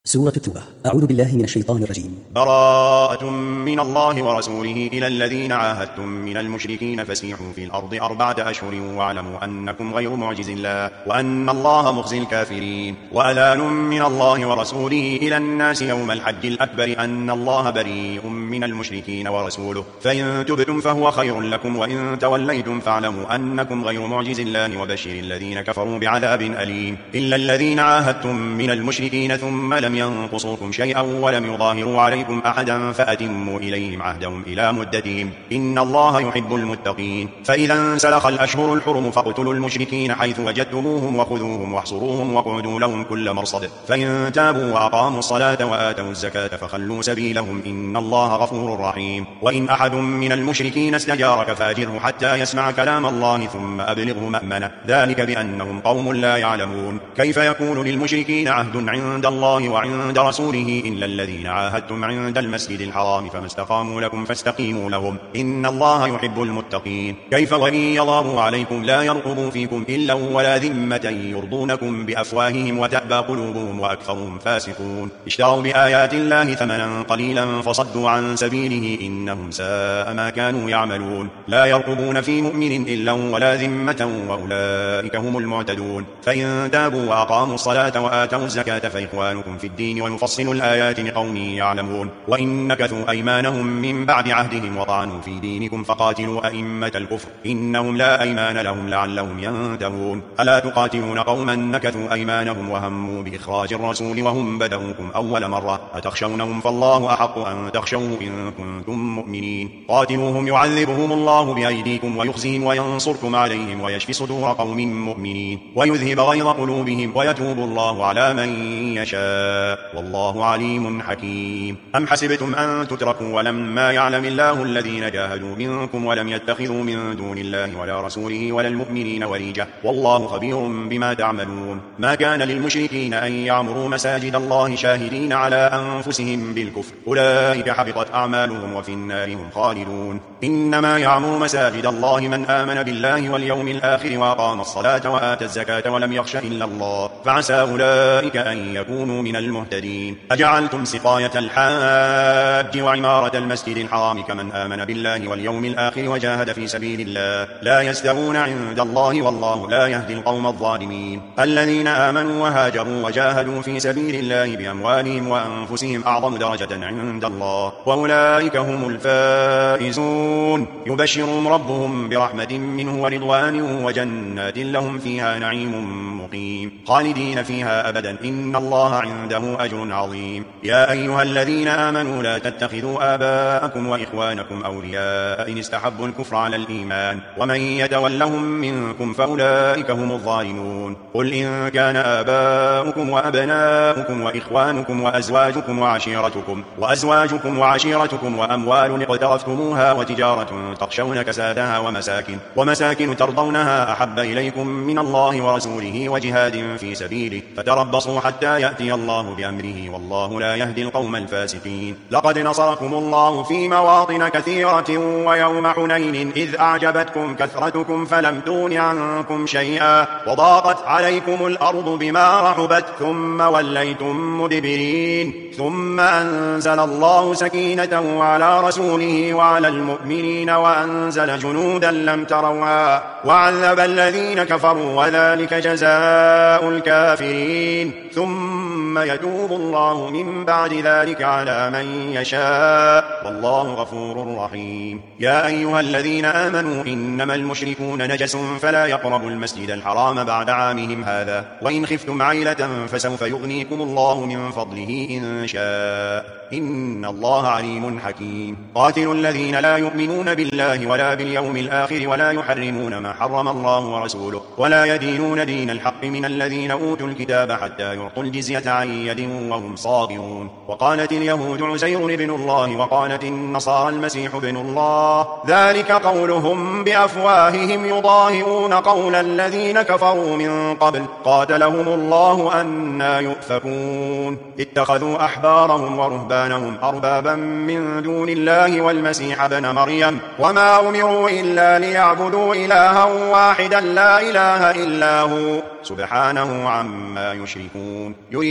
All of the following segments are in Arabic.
سورة التوبة. أعوذ بالله من الشيطان الرجيم. براءة من الله ورسوله إلى الذين عاهدتم من المشركين فسيحوا في الأرض 4 أشهر واعلموا أنكم غير معجز الله وأن الله مخزي الكافرين. وأذان من الله ورسوله إلى الناس يوم الحج الأكبر أن الله بريء من المشركين ورسوله فإن تبتم فهو خير لكم وإن توليتم فاعلموا أنكم غير معجز الله وبشر الذين كفروا بعذاب أليم. إلا الذين عاهدتم من المشركين ثم لم ينقصوكم شيئا ولم يظاهروا عليكم أحدا فأتموا إليهم عهدهم إلى مدتهم إن الله يحب المتقين. فإذا انسلخ الأشهر الحرم فاقتلوا المشركين حيث وجدتموهم وخذوهم واحصروهم واقعدوا لهم كل مرصد فإن تابوا وأقاموا الصلاة وآتوا الزكاة فخلوا سبيلهم إن الله غفور رحيم. وإن أحد من المشركين استجارك فأجره حتى يسمع كلام الله ثم أبلغه مأمنه ذلك بأنهم قوم لا يعلمون. كيف يكون للمشركين عهد عند الله وعند رسوله إلا الذين عاهدتم عند المسجد الحرام فما استقاموا لكم فاستقيموا لهم إن الله يحب المتقين. كيف وإن يظهروا عليكم لا يرقبوا فيكم إلا ولا ذمة يرضونكم بأفواههم وتأبى قلوبهم وأكثرهم فاسقون. اشتروا بآيات الله ثمنا قليلا فصدوا عن سبيله إنهم ساء ما كانوا يعملون. لا يرقبون في مؤمن إلا ولا ذمة وأولئك هم المعتدون. فإن تابوا وأقاموا الصلاة وآتوا الزكاة فإخوانكم في الدين ونفصل الآيات لقوم يعلمون. وإن نكثوا أيمانهم من بعد عهدهم وطعنوا في دينكم فقاتلوا أئمة الكفر إنهم لا أيمان لهم لعلهم ينتهون. ألا تقاتلون قوما نكثوا أيمانهم وهموا بإخراج الرسول وهم بدؤوكم أول مرة أتخشونهم فالله أحق أن تخشوه إن كنتم مؤمنين. قاتلوهم يعذبهم الله بأيديكم ويخزيهم وينصركم عليهم ويشفي صدور قوم مؤمنين ويذهب غيظ قلوبهم ويتوب الله على من يشاء والله عليم حكيم. أم حسبتم أن تتركوا ولما يعلم الله الذين جاهدوا منكم ولم يتخذوا من دون الله ولا رسوله ولا المؤمنين وليجة والله خبير بما تعملون. ما كان للمشركين أن يعمروا مساجد الله شاهدين على أنفسهم بالكفر أولئك حبطت أعمالهم وفي النار هم خالدون. إنما يعمر مساجد الله من آمن بالله واليوم الآخر وأقام الصلاة وآتى الزكاة ولم يخش إلا الله فعسى أولئك أن يكونوا من المهتدين. أجعلتم سقاية الحاج وعمارة المسجد الحرام كمن آمن بالله واليوم الآخر وجاهد في سبيل الله لا يستوون عند الله والله لا يهدي القوم الظالمين. الذين آمنوا وهاجروا وجاهدوا في سبيل الله بأموالهم وأنفسهم أعظم درجة عند الله وأولئك هم الفائزون. يبشرهم ربهم برحمة منه ورضوان وجنات لهم فيها نعيم مقيم خالدين فيها أبدا إن الله عنده أجر عظيم. يا أيها الذين آمنوا لا تتخذوا آباءكم وإخوانكم أولياء إن استحبوا الكفر على الإيمان ومن يتولهم منكم فأولئك هم الظالمون. قل إن كان آباؤكم وأبناؤكم وإخوانكم وأزواجكم وعشيرتكم وأموال اقترفتموها وتجارة تخشون كسادها ومساكن ترضونها أحب إليكم من الله ورسوله وجهاد في سبيله فتربصوا حتى يأتي الله بأمره والله لا يهدي القوم الفاسقين. لقد نصركم الله في مواطن كثيرة ويوم حنين إذ أعجبتكم كثرتكم فلم تغن عنكم شيئا وضاقت عليكم الأرض بما رحبت ثم وليتم مدبرين ثم أنزل الله سكينته على رسوله وعلى المؤمنين وأنزل جنودا لم تروها وعذب الذين كفروا وذلك جزاء الكافرين. ثم يتوب الله من بعد ذلك على من يشاء والله غفور رحيم. يا أيها الذين آمنوا إنما المشركون نجس فلا يقربوا المسجد الحرام بعد عامهم هذا وإن خفتم عيلة فسوف يغنيكم الله من فضله إن شاء إن الله عليم حكيم. قاتلوا الذين لا يؤمنون بالله ولا باليوم الآخر ولا يحرمون ما حرم الله ورسوله ولا يدينون دين الحق من الذين أوتوا الكتاب حتى يعطوا الجزية عن يد وهم صاغرون. وقالت اليهود عزير ابن الله وقالت النصارى المسيح ابن الله ذلك قولهم بأفواههم يضاهئون قول الذين كفروا من قبل قاتلهم الله أنى يؤفكون. اتخذوا أحبارهم ورهبانهم أربابا من دون الله والمسيح ابن مريم وما أمروا إلا ليعبدوا إلها واحدا لا إله إلا هو سبحانه عما يشركون. يريدون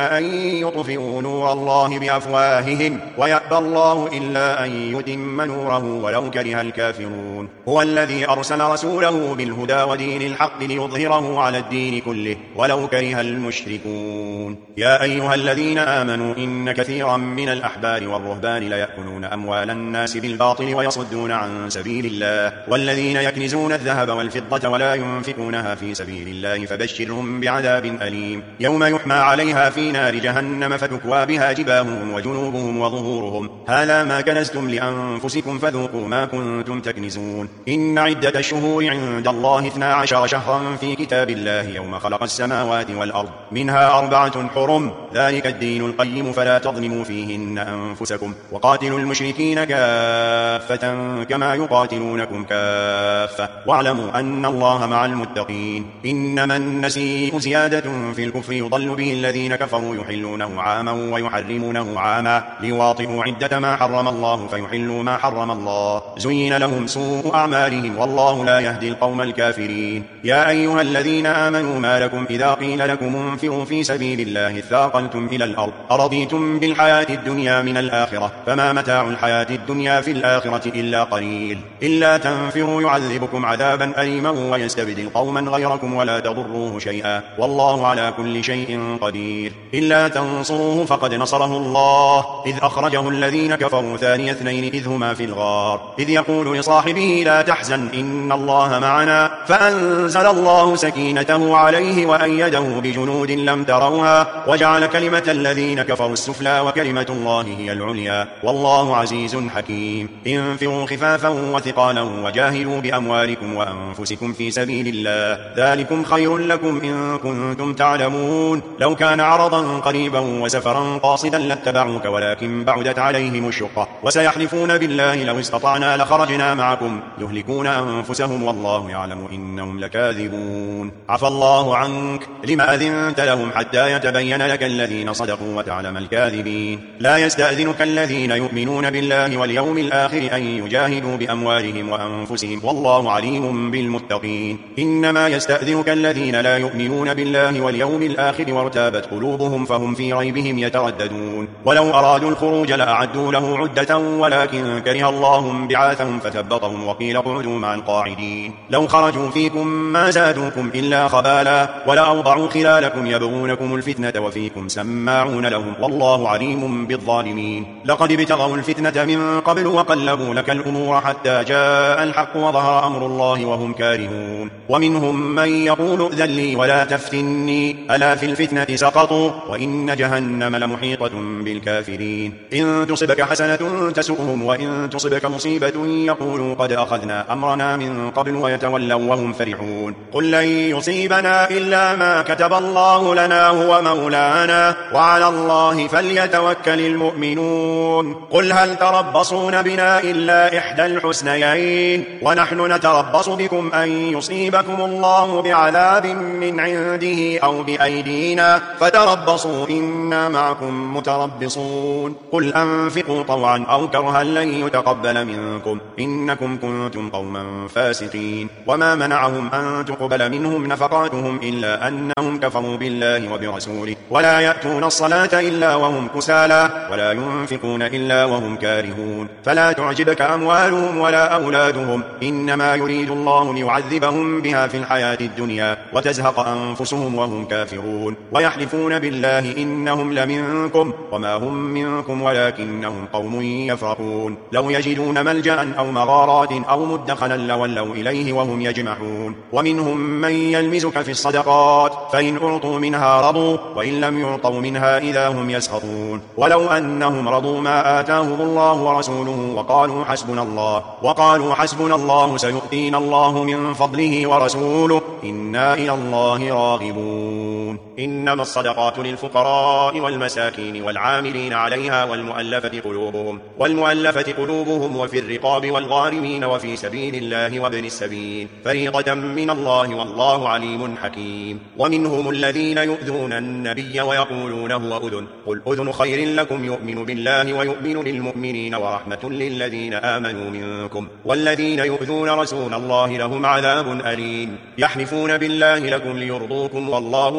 أن يطفئوا نور الله بأفواههم ويأبى الله إلا أن يتم نوره ولو كره الكافرون. هو الذي أرسل رسوله بالهدى ودين الحق ليظهره على الدين كله ولو كره المشركون. يا أيها الذين آمنوا إن كثيرا من الأحبار والرهبان ليأكلون أموال الناس بالباطل ويصدون عن سبيل الله، والذين يكنزون الذهب والفضة ولا ينفقونها في سبيل الله فبشرهم بعذاب أليم يوم يحمى عليها في نار جهنم فتكوى بها جباههم وجنوبهم وظهورهم هذا ما كنزتم لأنفسكم فذوقوا ما كنتم تكنزون. إن عدة الشهور عند الله 12 شهرا في كتاب الله يوم خلق السماوات والأرض منها 4 حرم ذلك الدين القيم فلا تظلموا فيهن أنفسكم وقاتلوا المشركين كافة كما يقاتلونكم كافة واعلموا أن الله مع المتقين. إنما النسيء زيادة في الكفر يضل به الذين كفروا يحلونه عاما ويحرمونه عاما ليواطئوا عدة ما حرم الله فيحلوا ما حرم الله زين لهم سوء أعمالهم والله لا يهدي القوم الكافرين. يا أيها الذين آمنوا ما لكم إذا قيل لكم انفروا في سبيل الله اثاقلتم إلى الأرض أرضيتم بالحياة الدنيا من الآخرة فما متاع الحياة الدنيا في الآخرة إلا قليل. إلا تنفروا يعذبكم عذابا أليما ويستبدل قوما غيركم ولا تضروه شيئا والله على كل شيء قدير. إلا تنصروه فقد نصره الله إذ أخرجه الذين كفروا ثاني اثنين إذ هما في الغار إذ يقول لصاحبه لا تحزن إن الله معنا فأنزل الله سكينته عليه وأيده بجنود لم تروها وجعل كلمة الذين كفروا السفلى وكلمة الله هي العليا والله عزيز حكيم. انفروا خفافا وثقالا وجاهدوا بأموالكم وأنفسكم في سبيل الله ذلكم خير لكم إن كنتم تعلمون. لو كان عرضا قريبا وسفرا قاصدا لاتبعوك ولكن بعدت عليهم الشقة وسيحلفون بالله لو استطعنا لخرجنا معكم يهلكون أنفسهم والله يعلم إنهم لكاذبون. عفى الله عنك لما أذنت لهم حتى يتبين لك الذين صدقوا وتعلم الكاذبين. لا يستأذنك الذين يؤمنون بالله واليوم الآخر أن يجاهدوا بأموالهم وأنفسهم والله عليم بالمتقين. إنما يستأذنك الذين لا يؤمنون بالله واليوم الآخر وارتابت قلوبهم فهم في ريبهم يترددون. ولو أرادوا الخروج لأعدوا له عدة ولكن كره الله بعاثهم فثبطهم وقيل اقعدوا مع القاعدين. لو خرجوا فيكم ما زادوكم إلا خبالا ولأوضعوا خلالكم يبغونكم الفتنة وفيكم سماعون لهم والله عليم بالظالمين. لقد ابتغوا الفتنة من قبل وقلبوا لك الأمور حتى جاء الحق وظهر أمر الله وهم كارهون. ومنهم من يقول ائذن لي ولا تفتني ألا في الفتنة سقطوا وإن جهنم لمحيطة بالكافرين. إن تصبك حسنة تسؤهم وإن تصبك مصيبة يقولوا قد أخذنا أمرنا من قبل ويتولوا وهم فرحون. قل لن يصيبنا إلا ما كتب الله لنا هو مولانا وعلى الله فليتوكل المؤمنون. قل هل تربصون بنا إلا إحدى الحسنيين ونحن نتربص بكم أن يصيبكم الله بعذاب من عنده أو بأيدينا فتربصوا إنا معكم متربصون. قل أنفقوا طوعا أو كرها لن يتقبل منكم إنكم كنتم قوما فاسقين. وما منعهم أن تقبل منهم نفقاتهم إلا أنهم كفروا بالله وبرسوله ولا يأتون الصلاة إلا وهم كسالى ولا ينفقون إلا وهم كارهون. فلا تعجبك أموالهم ولا أولادهم إنما يريد الله ليعذبهم بها في الحياة الدنيا وتزهق أنفسهم وهم كافرون. ويحلفون بالله إنهم لمنكم وما هم منكم ولكنهم قوم يفرقون. لو يجدون ملجأ أو مغارات أو مدخلا لولوا إليه وهم يجمحون. ومنهم من يلمزك في الصدقات فإن أعطوا منها رضوا وإن لم يعطوا منها إذا هم يسخطون. ولو أنهم رضوا ما آتاهم الله ورسوله وقالوا حسبنا الله سيؤتينا الله من فضله ورسوله إنا إلى الله راغبون. إنما الصدقات للفقراء والمساكين والعاملين عليها والمؤلفة قلوبهم وفي الرقاب والغارمين وفي سبيل الله وابن السبيل فريضة من الله والله عليم حكيم. ومنهم الذين يؤذون النبي ويقولون هو أذن قل أذن خير لكم يؤمن بالله ويؤمن للمؤمنين ورحمة للذين آمنوا منكم والذين يؤذون رسول الله لهم عذاب أليم. يحلفون بالله لكم ليرضوكم والله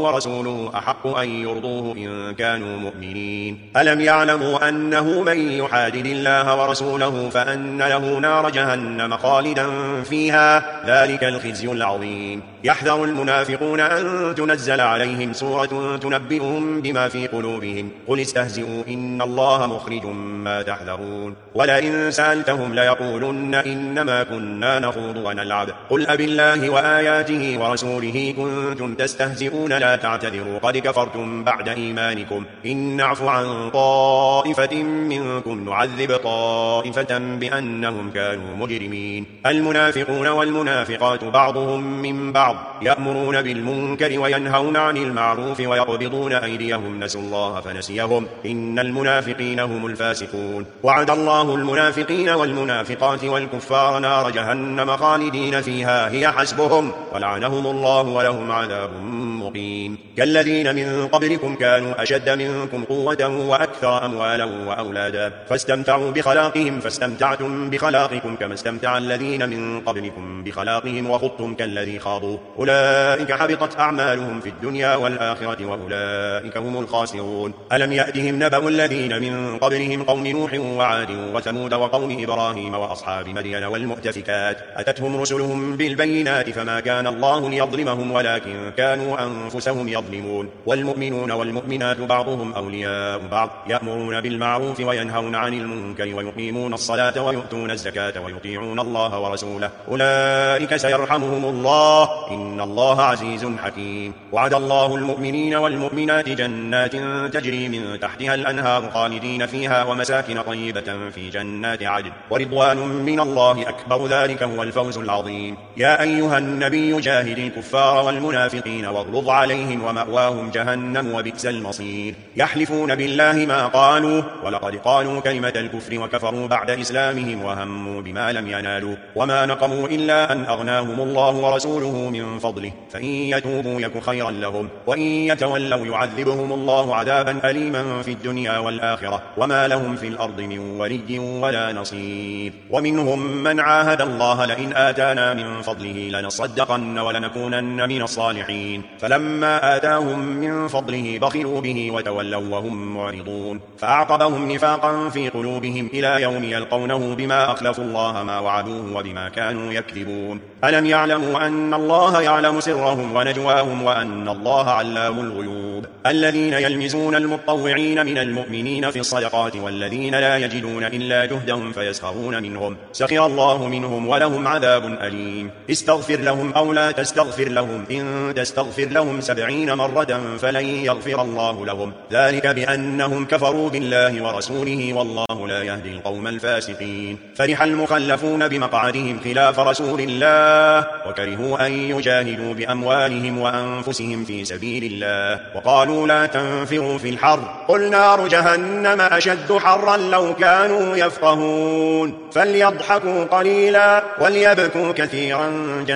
ورسوله أحق أن يرضوه إن كانوا مؤمنين. ألم يعلموا أنه من يحادد الله ورسوله فأن له نار جهنم خالدا فيها، ذلك الخزي العظيم. يحذر المنافقون أن تنزل عليهم سورة تنبئهم بما في قلوبهم، قل استهزئوا إن الله مخرج ما تحذرون. ولئن سألتهم ليقولن إنما كنا نخوض ونلعب، قل أبالله وآياته ورسوله كنتم تستهزئون لا تعتذروا قد كفرتم بعد إيمانكم، إن نعف عن طائفة منكم نعذب طائفة بأنهم كانوا مجرمين. المنافقون والمنافقات بعضهم من بعض يأمرون بالمنكر وينهون عن المعروف ويقبضون أيديهم، نسوا الله فنسيهم إن المنافقين هم الفاسقون. وعد الله المنافقين والمنافقات والكفار نار جهنم خالدين فيها هي حسبهم ولعنهم الله ولهم عذاب مقيم. كالذين من قبلكم كانوا أشد منكم قوة وأكثر أموالا وأولادا فاستمتعوا بخلاقهم فاستمتعتم بخلاقكم كما استمتع الذين من قبلكم بخلاقهم وخضتم كالذي خاضوا، أولئك حبطت أعمالهم في الدنيا والآخرة وأولئك هم الخاسرون. ألم يأتهم نبأ الذين من قبلهم قوم نوح وعاد وثمود وقوم إبراهيم وأصحاب مدين والمؤتفكات، أتتهم رسلهم بالبينات فما كان الله ليظلمهم ولكن كانوا أنفسهم يظلمون. والمؤمنون والمؤمنات بعضهم أولياء بعض يأمرون بالمعروف وينهون عن المنكر ويقيمون الصلاة ويؤتون الزكاة ويطيعون الله ورسوله، أولئك سيرحمهم الله إن الله عزيز حكيم. وعد الله المؤمنين والمؤمنات جنات تجري من تحتها الأنهار خالدين فيها ومساكن طيبة في جنات عدن ورضوان من الله أكبر، ذلك هو الفوز العظيم. يا أيها النبي جاهد الكفار والمنافقين واغلظ عليهم ومأواهم جهنم وبئس المصير. يحلفون بالله ما قالوا ولقد قالوا كلمة الكفر وكفروا بعد إسلامهم وهموا بما لم ينالوا، وما نقموا إلا أن أغناهم الله ورسوله من فضله، فإن يتوبوا يك خيرا لهم وإن يتولوا يعذبهم الله عذابا أليما في الدنيا والآخرة وما لهم في الأرض من ولي ولا نصير. ومنهم من عاهد الله لئن آتانا من فضله لنصدقن ولنكونن من الصالحين، فلما آتاهم من فضله بخلوا به وتولوا وهم معرضون، فأعقبهم نفاقا في قلوبهم إلى يوم يلقونه بما أخلفوا الله ما وعدوه وبما كانوا يكذبون. ألم يعلموا أن الله يعلم سرهم ونجواهم وأن الله علام الغيوب. الذين يلمزون المطوعين من المؤمنين في الصدقات والذين لا يجدون إلا جهدهم فيسخرون منهم، سخر الله منهم ولهم عذاب أليم. استغفر لهم أو لا تستغفر لهم إن تستغفر لهم 70 مرة فلن يغفر الله لهم، ذلك بأنهم كفروا بالله ورسوله والله لا يهدي القوم الفاسقين. فرح المخلفون بمقعدهم خلاف رسول الله وكرهوا أن يجاهدوا بأموالهم وأنفسهم في سبيل الله وقالوا لا تنفروا في الحر، قل نار جهنم أشد حرا لو كانوا يفقهون. فليضحكوا قليلا وليبكوا كثيرا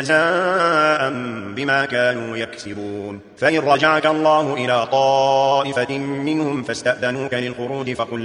جزاء بما كانوا يكسبون. فإن رجعك الله إلى طائفة منهم فاستأذنوك للخروج فقل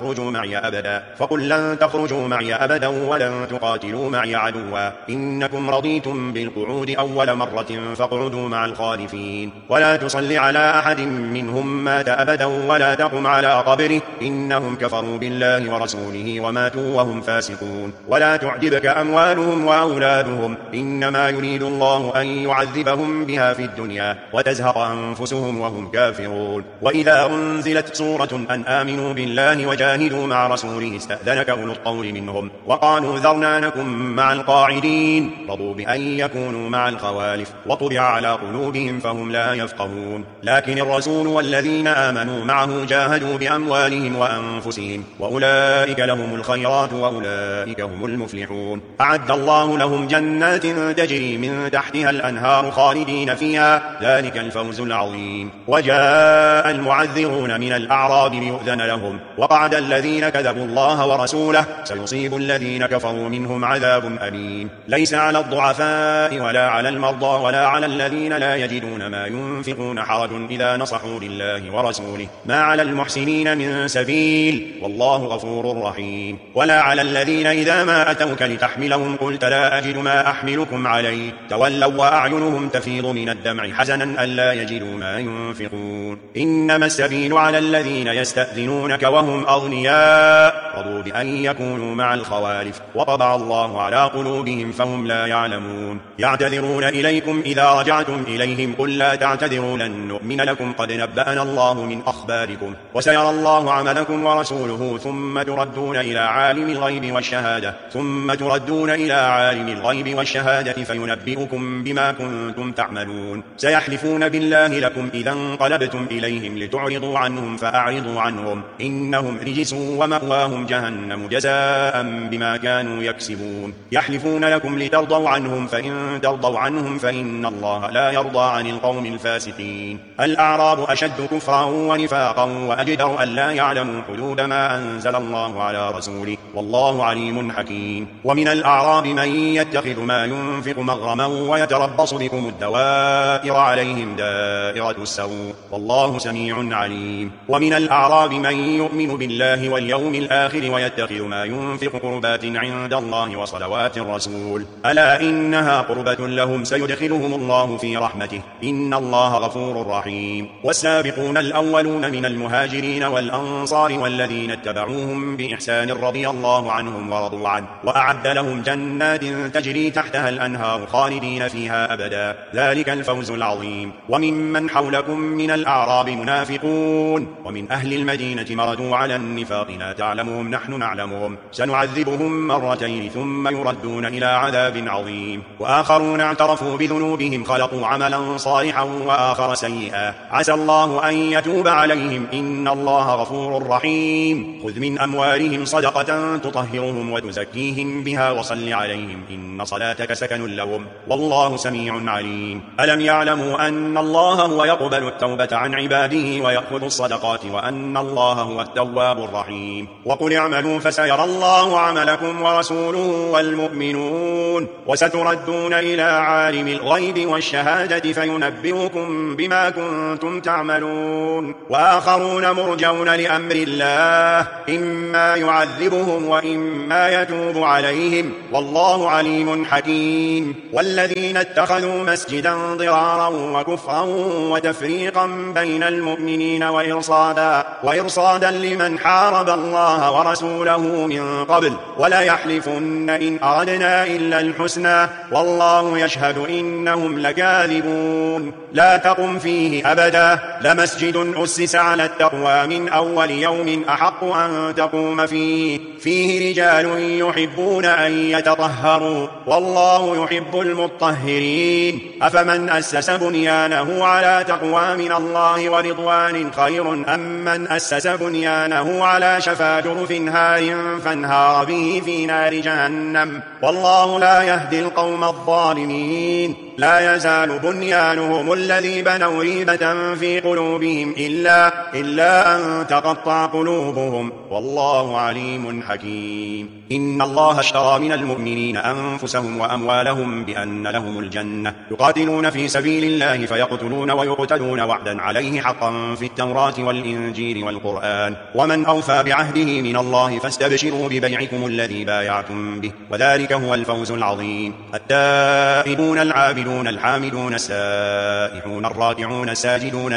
لن تخرجوا معي أبدا ولن تقاتلوا معي عدوا، إنكم رضيتم بالقعود أول مرة فاقعدوا مع الخالفين. ولا تصل على أحد منهم مات أبدا ولا تقم على قبره، إنهم كفروا بالله ورسوله وماتوا وهم فاسقون. ولا تعجبك أموالهم وأولادهم، إنما يريد الله أن يعذبهم بها في الدنيا وتزهق أنفسهم وهم كافرون. وإذا أنزلت سورة أن آمنوا بالله وجاهدوا مع رسوله استأذنك أولو الطول منهم وقالوا ذرنا نكن مع القاعدين، رضوا بأن يكونوا مع الخوالف وطبع على قلوبهم فهم لا يفقهون. لكن الرسول والذين آمنوا معه جاهدوا بأموالهم وأنفسهم وأولئك لهم الخيرات وأولئك هم المفلحون. أعد الله لهم جنات تجري من تحتها الأنهار خالدين فيها، ذلك الفوز العظيم. وجاء المعذرون من الأعراب ليؤذن لهم وقعد الذين كذبوا الله ورسوله، سيصيب الذين كفروا منهم عذاب أليم. ليس على الضعفاء ولا على المرضى ولا على الذين لا يجدون ما ينفقون حرج إذا نصحوا لله ورسوله ما على المحسنين من سبيل والله غفور رحيم. ولا على الذين إذا ما أتوك لتحملهم قلت لا أجد ما أحملكم عليه تولوا وأعينهم تفيض من الدمع حزنا ألا يجدوا ما ينفقون. إنما السبيل على الذين يستأذنونك وهم أغنياء رضوا بأن يكونوا مع الخوالف وطبع الله على قلوبهم فهم لا يعلمون. يعتذرون إليكم إذا رجعتم إليهم قل لا تعتذروا لن نؤمن لكم قد نبأنا الله من أخباركم وسيرى الله عملكم ورسوله ثم تردون إلى عالم الغيب والشهادة فينبئكم بما كنتم تعملون. سيحلفون بالله لكم إذا انقلبتم إليهم لتعرضوا عنهم فأعرضوا عنهم إنهم رجس ومأواهم جهنم جزاء بما كانوا يكسبون. يحلفون لكم لترضوا عنهم فإن ترضوا عنهم فإن الله لا يرضى عن القوم الفاسقين. الأعراب أشد كفرا ونفاقا وأجدر ألا يعلموا حدود ما أنزل الله على رسوله والله عليم حكيم. ومن الأعراب من يتخذ ما ينفق مغرما ويتربص بكم الدوائر عليهم دائرة السوء والله سميع عليم. ومن الأعراب من يؤمن بالله واليوم الآخر ويتخذ ما ينفق قربات عند الله وصلوات الرسول ألا إنها قربة لهم سيدخلهم الله في رحمته إن الله غفور رحيم. والسابقون الأولون من المهاجرين والأنصار والذين اتبعوهم بإحسان رضي الله عنهم ورضوا عنه وأعد لهم جنات تجري تحتها الأنهار خالدين فيها أبدا ذلك الفوز العظيم. وممن حولكم من الأعراب منافقون ومن أهل المدينة مردوا على النفاق لا تعلمهم نحن نعلمهم سنعذبهم مرتين ثم يردون إلى عذاب عظيم. وآخرون اعترفوا بذنوبهم خلقوا عملا صالحا وآخر سيئا عسى الله أن يتوب عليهم إن الله غفور رحيم. خذ من أموالهم صدقة تطهرهم وتزكيهم بها وصل عليهم إن صلاتك سكن لهم والله سميع عليم. ألم يعلموا أن الله هو يقبل التوبة عن عباده ويأخذ الصدقات وأن الله هو التواب الرحيم. وقل اعملوا فسيرى الله عملكم ورسوله والمؤمنون وستردون إلى عالم الغيب والشهادة فينبئكم بما كنتم تعملون. وآخرون مرجون لأمر الله إما يعذبهم وإما يتوب عليهم والله عليم حكيم. والذين اتخذوا مسجدا ضرارا وكفرا وتفريقا بين المؤمنين وإرصادا لمن حارب الله ورسوله من قبل ولا يحلفن إن أردنا إلا الحسنى والله يشهد إنهم لكاذبون. لا تقم فيه أبدا لمسجد أسس على التقوى من أول يوم أحق أن تقوم فيه رجال يحبون أن يتطهروا والله يحب المطهرين. أفمن أسس بنيانه على تقوى من الله ورضوان خير أم من أسس بنيانه على شفا جرف هار فانهار به في نار جهنم والله لا يهدي القوم الظالمين. لا يزال بنيانهم الذي بنوا ريبة في قلوبهم إلا أن تقطع قلوبهم والله عليم حكيم. إن الله اشترى من المؤمنين أنفسهم وأموالهم بأن لهم الجنة يقاتلون في سبيل الله فيقتلون ويقتلون وعدا عليه حقا في التوراة والإنجيل والقرآن ومن أوفى بعهده من الله فاستبشروا ببيعكم الذي بايعتم به وذلك هو الفوز العظيم. التائبون العابدون الحامدون السائحون الراكعون الساجدون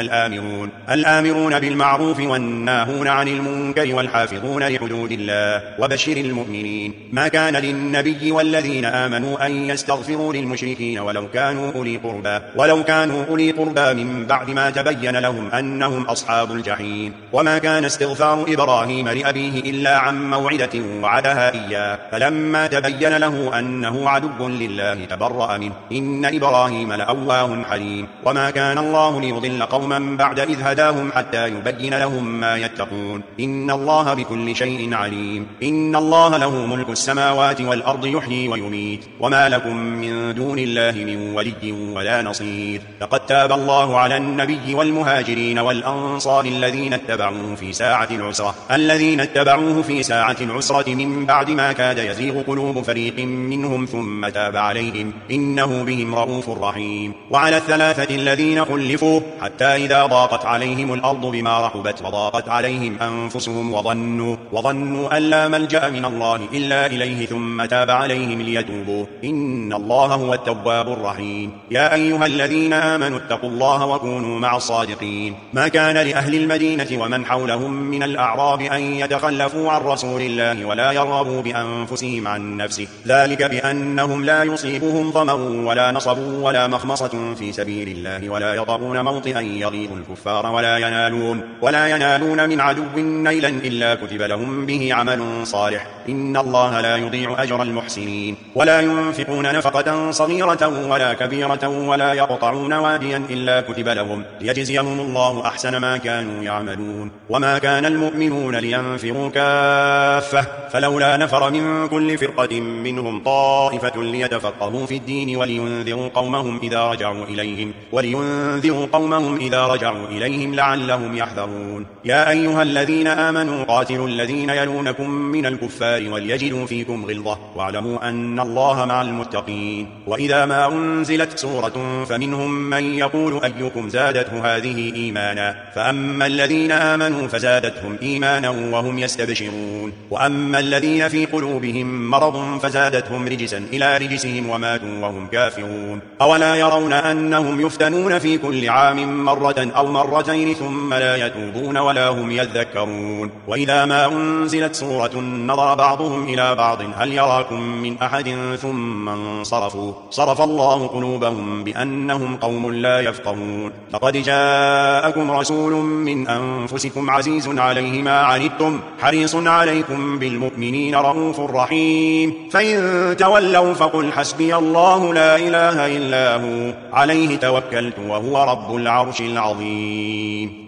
الآمرون بالمعروف والناهون عن المنكر والحافظون لحدود الله وبشر المؤمنين. ما كان للنبي والذين آمنوا أن يستغفروا للمشركين ولو كانوا أولي قربى من بعد ما تبين لهم أنهم أصحاب الجحيم. وما كان استغفار إبراهيم لأبيه إلا عن موعدة وعدها إياه فلما تبين له أنه عدو لله تبرأ منه إن إبراهيم لأواه حليم. وما كان الله ليضل قوما بعد إذ هداهم حتى يبين لهم ما يتقون، إن الله بكل شيء عليم. إن الله له ملك السماوات والأرض يحيي ويميت، وما لكم من دون الله من ولي ولا نصير. لقد تاب الله على النبي والمهاجرين والأنصار الذين اتبعوه في ساعة العسرة من بعد ما كاد يزيغ قلوب فريق منهم ثم تاب عليهم، إنه بهم رؤوف رحيم. وعلى الثلاثة الذين خلفوا حتى إذا ضاقت عليهم الأرض بما رحبت وضاقت عليهم أنفسهم وظنوا أن لا ملجأ من الله إلا إليه ثم تاب عليهم ليتوبوا، إن الله هو التواب الرحيم. يا أيها الذين آمنوا اتقوا الله وكونوا مع الصادقين. ما كان لأهل المدينة ومن حولهم من الأعراب أن يتخلفوا عن رسول الله ولا يرغبوا بأنفسهم عن نفسه، ذلك بأنهم لا يصيبهم ظمأ ولا نصب ولا مخمصة في سبيل الله ولا يطؤون موطئا يغيظ الكفار ولا ينالون من عدو نيلا إلا كتب لهم به عمل صالح، إن الله لا يضيع أجر المحسنين. ولا ينفقون نفقة صغيرة ولا كبيرة ولا يقطعون واديا إلا كتب لهم ليجزيهم الله أحسن ما كانوا يعملون. وما كان المؤمنون لينفروا كافة، فلولا نفر من كل فرقة منهم طائفة ليتفقهوا في الدين ولينذروا قومهم إذا رجعوا إليهم لعلهم يحذرون. يا أيها الذين آمنوا قاتلوا الذين يلونكم من الكفار وليجدوا فيكم غلظة واعلموا أن الله مع المتقين. وإذا ما أنزلت سورة فمنهم من يقول أيكم زادته هذه إيمانا، فأما الذين آمنوا فزادتهم إيمانا وهم يستبشرون، وأما الذين في قلوبهم مرض فزادتهم رجسا إلى رجسهم وماتوا وهم كافرون. أولا يرون أنهم يفتنون في كل عام مرة أو مرتين ثم لا يتوبون ولا هم يذكرون. وإذا ما أنزلت سورة نظر بعضهم إلى بعض هل يراكم من أحد ثم انصرفوا، صرف الله قلوبهم بأنهم قوم لا يفقهون. لقد جاءكم رسول من أنفسكم عزيز عليه ما عنتم حريص عليكم بالمؤمنين رؤوف رحيم. فإن تولوا فقل حسبي الله لا إله إلا هو عليه توكلت وهو رب العرش العظيم.